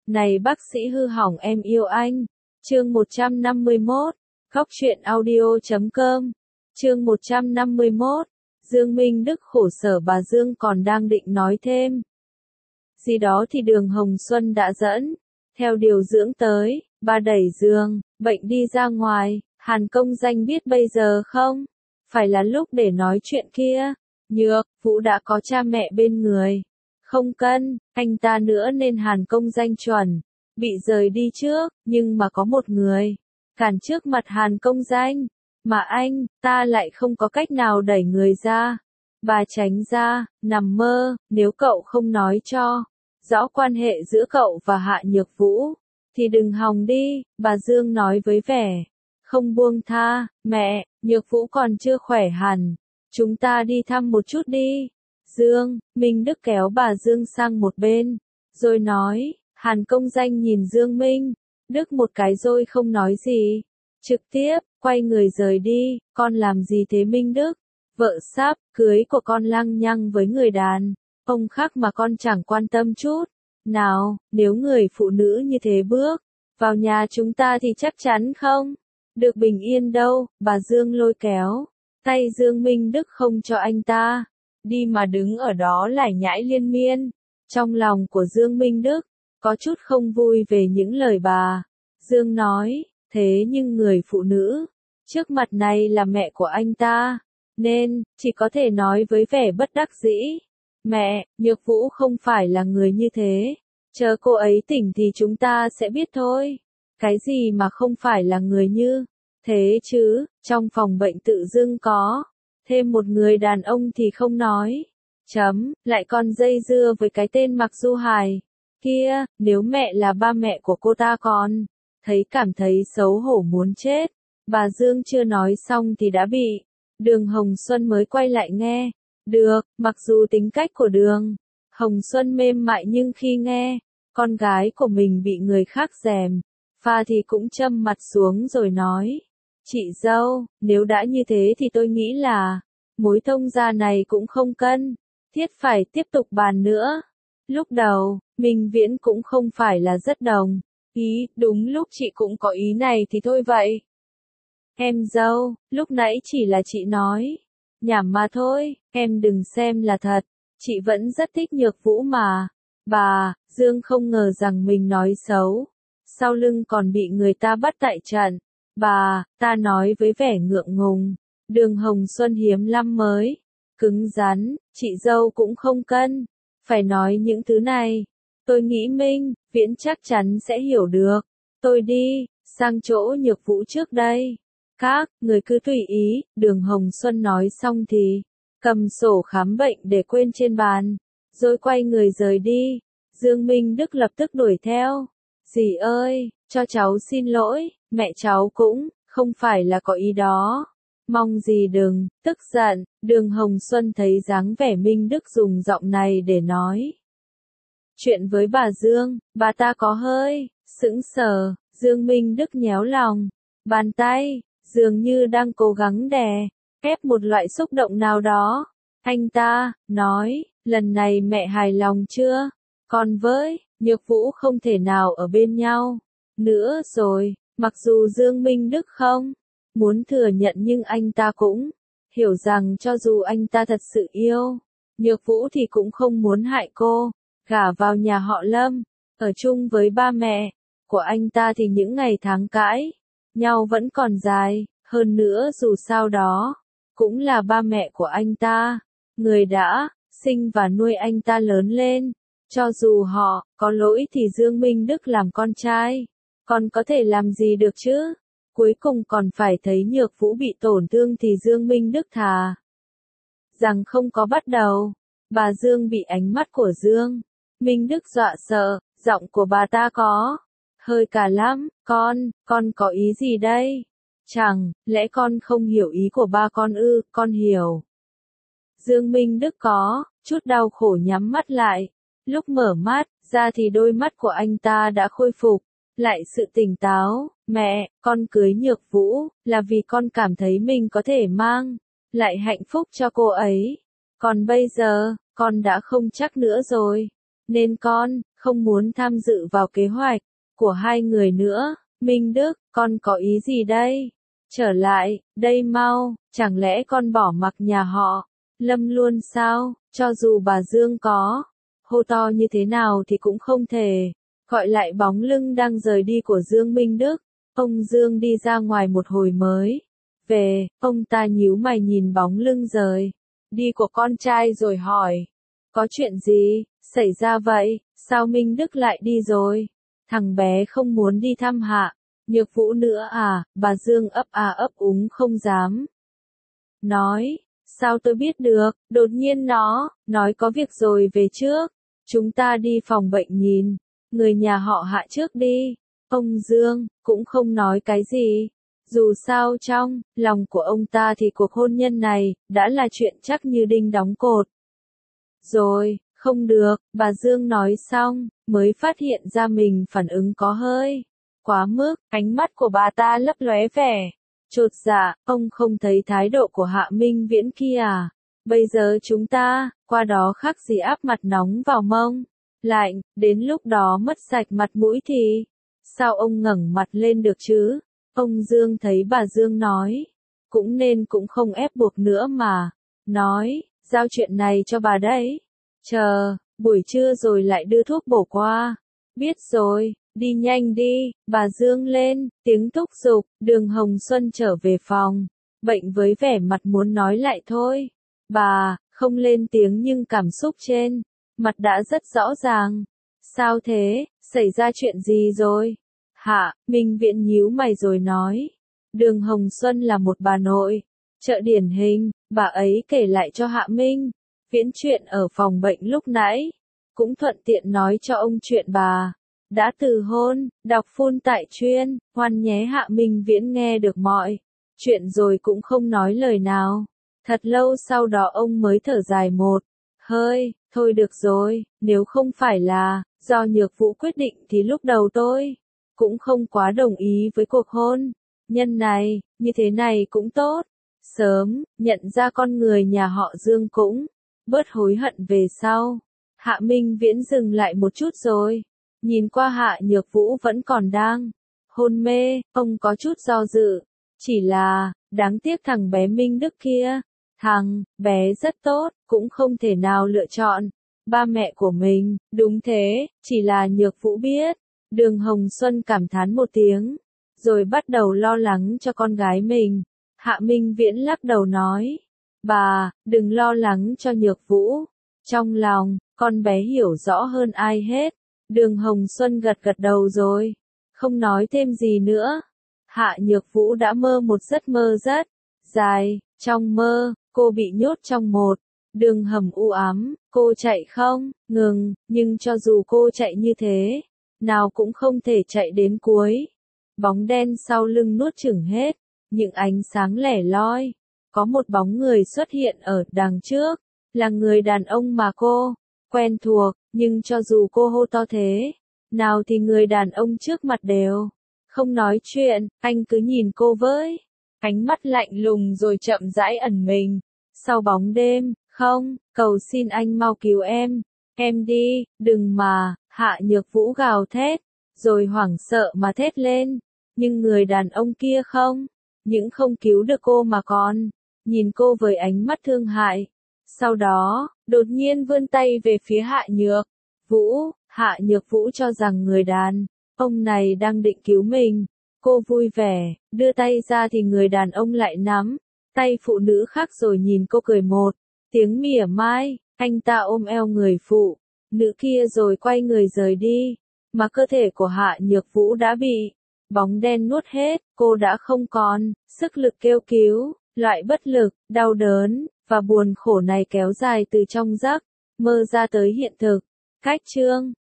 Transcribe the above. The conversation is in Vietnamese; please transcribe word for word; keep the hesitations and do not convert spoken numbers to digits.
Này bác sĩ hư hỏng em yêu anh. Chương một trăm năm mươi mốt. Góc truyện audio chấm com. Chương một trăm năm mươi mốt. Dương Minh Đức khổ sở bà Dương còn đang định nói thêm gì đó thì Đường Hồng Xuân đã dẫn theo điều dưỡng tới, bà đẩy giường bệnh đi ra ngoài. Hàn Công Danh biết bây giờ không phải là lúc để nói chuyện kia. Nhược Vũ đã có cha mẹ bên người, không cần anh ta nữa nên Hàn Công Danh chuẩn bị rời đi trước, nhưng mà có một người cản trước mặt Hàn Công Danh, mà anh ta lại không có cách nào đẩy người ra. Bà tránh ra, nằm mơ, nếu cậu không nói cho rõ quan hệ giữa cậu và Hạ Nhược Vũ thì đừng hòng đi, bà Dương nói với vẻ không buông tha. Mẹ, Nhược Vũ còn chưa khỏe hẳn, chúng ta đi thăm một chút đi. Dương Minh Đức kéo bà Dương sang một bên, rồi nói. Hàn Công Danh nhìn Dương Minh Đức một cái rồi không nói gì, trực tiếp quay người rời đi. Con làm gì thế Minh Đức? Vợ sắp cưới của con lăng nhăng với người đàn ông khác mà con chẳng quan tâm chút nào. Nếu người phụ nữ như thế bước vào nhà chúng ta thì chắc chắn không được bình yên đâu. Bà Dương lôi kéo tay Dương Minh Đức không cho anh ta đi mà đứng ở đó lải nhải liên miên. Trong lòng của Dương Minh Đức có chút không vui về những lời bà Dương nói, thế nhưng người phụ nữ trước mặt này là mẹ của anh ta, nên chỉ có thể nói với vẻ bất đắc dĩ. Mẹ, Nhược Vũ không phải là người như thế, chờ cô ấy tỉnh thì chúng ta sẽ biết thôi. Cái gì mà không phải là người như thế chứ? Trong phòng bệnh tự dưng có thêm một người đàn ông thì không nói, chấm, lại còn dây dưa với cái tên Mạc Du Hải kia. Nếu mẹ là ba mẹ của cô ta còn thấy cảm thấy xấu hổ muốn chết. Bà Dương chưa nói xong thì đã bị Đường Hồng Xuân mới quay lại nghe được. Mặc dù tính cách của Đường Hồng Xuân mềm mại nhưng khi nghe con gái của mình bị người khác gièm pha thì cũng châm mặt xuống rồi nói. Chị dâu, nếu đã như thế thì tôi nghĩ là mối thông gia này cũng không cần thiết phải tiếp tục bàn nữa. Lúc đầu, Minh Viễn cũng không phải là rất đồng ý, đúng lúc chị cũng có ý này thì thôi vậy. Em dâu, lúc nãy chỉ là chị nói nhảm mà thôi, em đừng xem là thật, chị vẫn rất thích Nhược Vũ mà. Bà Dương không ngờ rằng mình nói xấu sau lưng còn bị người ta bắt tại trận. Bà ta nói với vẻ ngượng ngùng. Đường Hồng Xuân hiếm lắm mới cứng rắn, chị dâu cũng không cần phải nói những thứ này. Tôi nghĩ Minh Viễn chắc chắn sẽ hiểu được. Tôi đi sang chỗ Nhược Vũ trước đây. Các người cứ tùy ý. Đường Hồng Xuân nói xong thì cầm sổ khám bệnh để quên trên bàn, rồi quay người rời đi. Dương Minh Đức lập tức đuổi theo. Dì ơi, cho cháu xin lỗi, mẹ cháu cũng không phải là có ý đó. Mong dì đừng tức giận. Đường Hồng Xuân thấy dáng vẻ Minh Đức dùng giọng này để nói chuyện với bà Dương, bà ta có hơi sững sờ. Dương Minh Đức nhéo lòng bàn tay, dường như đang cố gắng đè ép một loại xúc động nào đó. Anh ta nói, lần này mẹ hài lòng chưa? Còn với Nhược Vũ không thể nào ở bên nhau nữa rồi. Mặc dù Dương Minh Đức không muốn thừa nhận nhưng anh ta cũng hiểu rằng cho dù anh ta thật sự yêu Nhược Vũ thì cũng không muốn hại cô gả vào nhà họ Lâm, ở chung với ba mẹ của anh ta thì những ngày tháng cãi nhau vẫn còn dài. Hơn nữa dù sao đó cũng là ba mẹ của anh ta, người đã sinh và nuôi anh ta lớn lên. Cho dù họ có lỗi thì Dương Minh Đức làm con trai còn có thể làm gì được chứ? Cuối cùng còn phải thấy Nhược Vũ bị tổn thương thì Dương Minh Đức thà rằng không có bắt đầu. Bà Dương bị ánh mắt của Dương Minh Đức dọa sợ, giọng của bà ta có hơi cả lắm. Con, con có ý gì đây? Chẳng lẽ con không hiểu ý của ba con ư? Con hiểu. Dương Minh Đức có chút đau khổ nhắm mắt lại. Lúc mở mắt ra thì đôi mắt của anh ta đã khôi phục lại sự tỉnh táo. Mẹ, con cưới Nhược Vũ là vì con cảm thấy mình có thể mang lại hạnh phúc cho cô ấy. Còn bây giờ, con đã không chắc nữa rồi, nên con không muốn tham dự vào kế hoạch của hai người nữa. Minh Đức, con có ý gì đây? Trở lại, đây mau, chẳng lẽ con bỏ mặc nhà họ Lâm luôn sao? Cho dù bà Dương có hô to như thế nào thì cũng không thể gọi lại bóng lưng đang rời đi của Dương Minh Đức. Ông Dương đi ra ngoài một hồi mới về, ông ta nhíu mày nhìn bóng lưng rời đi của con trai rồi hỏi, có chuyện gì xảy ra vậy, sao Minh Đức lại đi rồi? Thằng bé không muốn đi thăm Hạ Nhược Vũ nữa à? Bà Dương ấp à ấp úng không dám nói, sao tôi biết được, đột nhiên nó nói có việc rồi về trước, chúng ta đi phòng bệnh nhìn người nhà họ Hạ trước đi. Ông Dương cũng không nói cái gì, dù sao trong lòng của ông ta thì cuộc hôn nhân này đã là chuyện chắc như đinh đóng cột rồi. Không được, bà Dương nói xong mới phát hiện ra mình phản ứng có hơi quá mức, ánh mắt của bà ta lấp lóe vẻ chột dạ. Ông không thấy thái độ của Hạ Minh Viễn kia à? Bây giờ chúng ta qua đó khác gì áp mặt nóng vào mông lạnh, đến lúc đó mất sạch mặt mũi thì sao ông ngẩng mặt lên được chứ? Ông Dương thấy bà Dương nói cũng nên cũng không ép buộc nữa mà nói, giao chuyện này cho bà đấy, chờ buổi trưa rồi lại đưa thuốc bổ qua. Biết rồi, đi nhanh đi. Bà Dương lên tiếng thúc giục. Đường Hồng Xuân trở về phòng bệnh với vẻ mặt muốn nói lại thôi. Bà không lên tiếng nhưng cảm xúc trên mặt đã rất rõ ràng. Sao thế, xảy ra chuyện gì rồi? Hạ Minh Viễn nhíu mày rồi nói, Đường Hồng Xuân là một bà nội trợ điển hình. Bà ấy kể lại cho Hạ Minh Viễn chuyện ở phòng bệnh lúc nãy, cũng thuận tiện nói cho ông chuyện bà đã từ hôn. Đọc phun tại chuyên hoan nhé. Hạ Minh Viễn nghe được mọi chuyện rồi cũng không nói lời nào. Thật lâu sau đó ông mới thở dài một hơi, thôi được rồi, nếu không phải là do Nhược Vũ quyết định thì lúc đầu tôi cũng không quá đồng ý với cuộc hôn nhân này, như thế này cũng tốt. Sớm nhận ra con người nhà họ Dương cũng bớt hối hận về sau. Hạ Minh Viễn dừng lại một chút rồi nhìn qua Hạ Nhược Vũ vẫn còn đang hôn mê, ông có chút do dự. Chỉ là, đáng tiếc thằng bé Minh Đức kia, thằng bé rất tốt, cũng không thể nào lựa chọn ba mẹ của mình. Đúng thế, chỉ là Nhược Vũ biết. Đường Hồng Xuân cảm thán một tiếng, rồi bắt đầu lo lắng cho con gái mình. Hạ Minh Viễn lắc đầu nói, bà, đừng lo lắng cho Nhược Vũ. Trong lòng, con bé hiểu rõ hơn ai hết. Đường Hồng Xuân gật gật đầu rồi không nói thêm gì nữa. Hạ Nhược Vũ đã mơ một giấc mơ rất dài. Trong mơ, cô bị nhốt trong một đường hầm u ám. Cô chạy không ngừng, nhưng cho dù cô chạy như thế nào cũng không thể chạy đến cuối. Bóng đen sau lưng nuốt chửng hết những ánh sáng lẻ loi. Có một bóng người xuất hiện ở đằng trước, là người đàn ông mà cô quen thuộc, nhưng cho dù cô hô to thế nào thì người đàn ông trước mặt đều không nói chuyện. Anh cứ nhìn cô với ánh mắt lạnh lùng rồi chậm rãi ẩn mình sau bóng đêm. Không, cầu xin anh mau cứu em, em đi, đừng mà. Hạ Nhược Vũ gào thét, rồi hoảng sợ mà thét lên. Nhưng người đàn ông kia không những không cứu được cô mà còn nhìn cô với ánh mắt thương hại. Sau đó, đột nhiên vươn tay về phía Hạ Nhược Vũ. Hạ Nhược Vũ cho rằng người đàn ông này đang định cứu mình. Cô vui vẻ đưa tay ra thì người đàn ông lại nắm tay phụ nữ khác rồi nhìn cô cười một tiếng mỉa mai. Anh ta ôm eo người phụ nữ kia rồi quay người rời đi. Mà cơ thể của Hạ Nhược Vũ đã bị bóng đen nuốt hết. Cô đã không còn sức lực kêu cứu. Loại bất lực, đau đớn và buồn khổ này kéo dài từ trong giấc mơ ra tới hiện thực. Cách chương